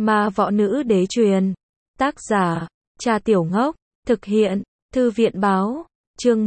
Ma võ nữ đế truyền. Tác giả, Trà Tiểu Ngốc. Thực hiện, Thư viện báo. Chương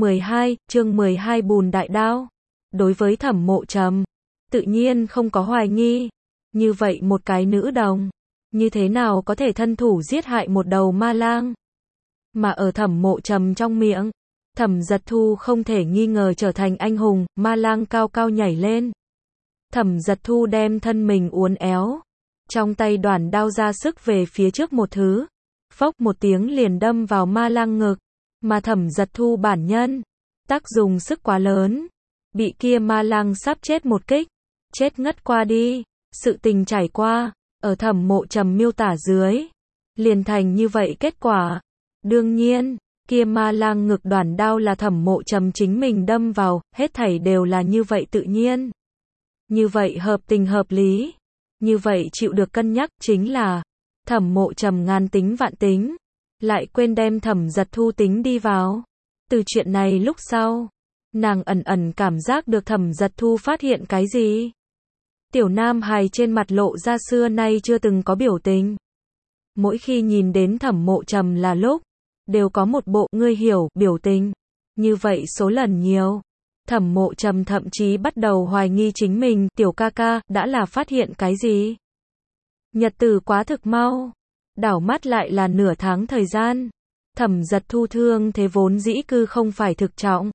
12 Bùn đại đao. Đối với Thẩm Mộ Trầm, tự nhiên không có hoài nghi. Như vậy một cái nữ đồng, như thế nào có thể thân thủ giết hại một đầu ma lang? Mà ở Thẩm Mộ Trầm trong miệng, Thẩm Giật Thu không thể nghi ngờ trở thành anh hùng, ma lang cao cao nhảy lên. Thẩm Giật Thu đem thân mình uốn éo, trong tay đoản đao ra sức về phía trước một thứ, phốc một tiếng liền đâm vào ma lang ngực, mà Thẩm Giật Thu bản nhân, tác dùng sức quá lớn, bị kia ma lang sắp chết một kích, chết ngất qua đi. Sự tình trải qua, ở Thẩm Mộ Trầm miêu tả dưới, liền thành như vậy kết quả. Đương nhiên, kia ma lang ngực đoản đao là Thẩm Mộ Trầm chính mình đâm vào, hết thảy đều là như vậy tự nhiên. Như vậy hợp tình hợp lý, như vậy chịu được cân nhắc chính là, Thẩm Mộ Trầm ngàn tính vạn tính, lại quên đem Thẩm Giật Thu tính đi vào. Từ chuyện này lúc sau, nàng ẩn ẩn cảm giác được Thẩm Giật Thu phát hiện cái gì. Tiểu Nam hài trên mặt lộ ra xưa nay chưa từng có biểu tình. Mỗi khi nhìn đến Thẩm Mộ Trầm là lúc, đều có một bộ ngươi hiểu biểu tình. Như vậy số lần nhiều, Thẩm Mộ Trầm thậm chí bắt đầu hoài nghi chính mình, tiểu ca ca, đã là phát hiện cái gì? Nhật tử quá thực mau, đảo mắt lại là nửa tháng thời gian. Thẩm Giật Thu thương thế vốn dĩ cư không phải thực trọng.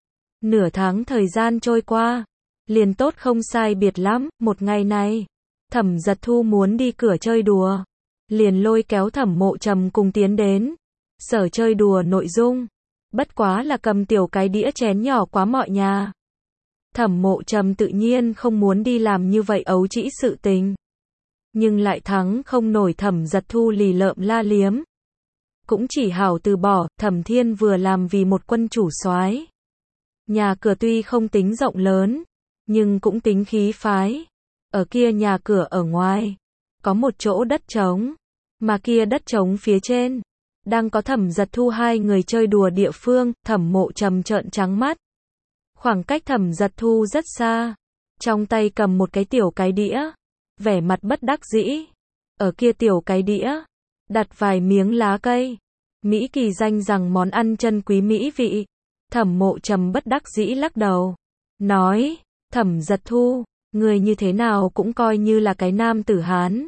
Nửa tháng thời gian trôi qua, liền tốt không sai biệt lắm, một ngày này, Thẩm Giật Thu muốn đi cửa chơi đùa, liền lôi kéo Thẩm Mộ Trầm cùng tiến đến. Sở chơi đùa nội dung, bất quá là cầm tiểu cái đĩa chén nhỏ quá mọi nhà. Thẩm Mộ Trầm tự nhiên không muốn đi làm như vậy ấu trĩ sự tình, nhưng lại thắng không nổi Thẩm Giật Thu lì lợm la liếm. Cũng chỉ hảo từ bỏ. Thẩm Thiên vừa làm vì một quân chủ soái, nhà cửa tuy không tính rộng lớn, nhưng cũng tính khí phái. Ở kia nhà cửa ở ngoài, có một chỗ đất trống, mà kia đất trống phía trên, đang có Thẩm Giật Thu hai người chơi đùa địa phương. Thẩm Mộ Trầm trợn trắng mắt. Khoảng cách Thẩm Giật Thu rất xa, trong tay cầm một cái tiểu cái đĩa, vẻ mặt bất đắc dĩ. Ở kia tiểu cái đĩa, đặt vài miếng lá cây, Mỹ kỳ danh rằng món ăn chân quý mỹ vị. Thẩm Mộ Trầm bất đắc dĩ lắc đầu, nói, Thẩm Giật Thu, người như thế nào cũng coi như là cái nam tử Hán.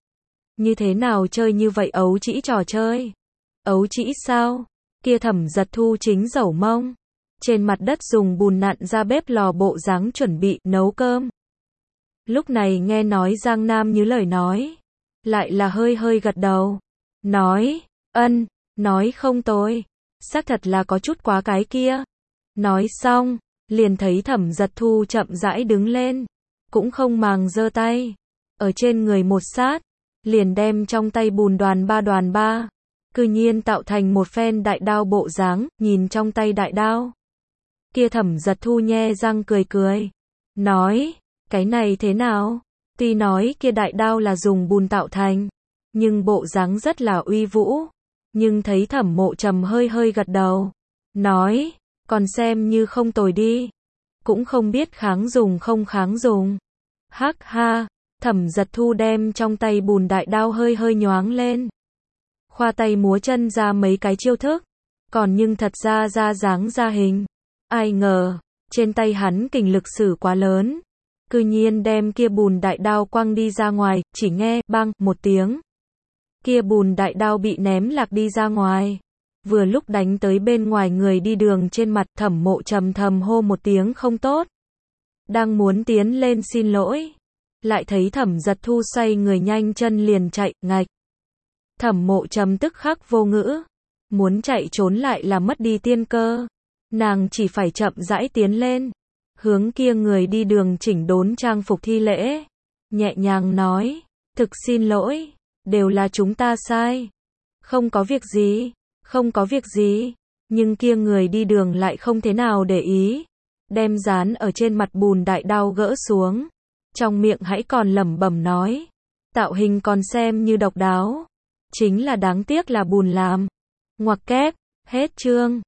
Như thế nào chơi như vậy ấu trĩ trò chơi? Ấu trĩ sao? Kia Thẩm Giật Thu chính dẩu mông, trên mặt đất dùng bùn nặn ra bếp lò bộ dáng chuẩn bị nấu cơm. Lúc này nghe nói Giang Nam như lời nói, lại là hơi hơi gật đầu, nói, ân, nói không tồi, xác thật là có chút quá cái kia. Nói xong, liền thấy Thẩm Giật Thu chậm rãi đứng lên, cũng không màng giơ tay, ở trên người một sát, liền đem trong tay bùn đoàn ba, cư nhiên tạo thành một phen đại đao bộ dáng. Nhìn trong tay đại đao, kia Thẩm Giật Thu nhe răng cười, nói, cái này thế nào? Tuy nói kia đại đao là dùng bùn tạo thành, nhưng bộ dáng rất là uy vũ. Nhưng thấy Thẩm Mộ Trầm hơi hơi gật đầu, nói, còn xem như không tồi đi, cũng không biết kháng dùng không kháng dùng. Hắc ha, Thẩm Giật Thu đem trong tay bùn đại đao hơi hơi nhoáng lên, khoa tay múa chân ra mấy cái chiêu thức, còn nhưng thật ra dáng ra hình. Ai ngờ, trên tay hắn kình lực sử quá lớn, cư nhiên đem kia bùn đại đao quăng đi ra ngoài. Chỉ nghe bang một tiếng, kia bùn đại đao bị ném lạc đi ra ngoài, vừa lúc đánh tới bên ngoài người đi đường trên mặt. Thẩm Mộ Trầm thầm hô một tiếng không tốt, đang muốn tiến lên xin lỗi, lại thấy Thẩm Giật Thu xoay người nhanh chân liền chạy. Ngạch! Thẩm Mộ Trầm tức khắc vô ngữ, muốn chạy trốn lại là mất đi tiên cơ, nàng chỉ phải chậm rãi tiến lên, hướng kia người đi đường chỉnh đốn trang phục thi lễ, nhẹ nhàng nói, thực xin lỗi, đều là chúng ta sai, không có việc gì, không có việc gì. Nhưng kia người đi đường lại không thế nào để ý, đem dán ở trên mặt bùn đại đao gỡ xuống, trong miệng hãy còn lẩm bẩm nói, tạo hình còn xem như độc đáo, chính là đáng tiếc là bùn làm. Ngoặc kép, hết chương.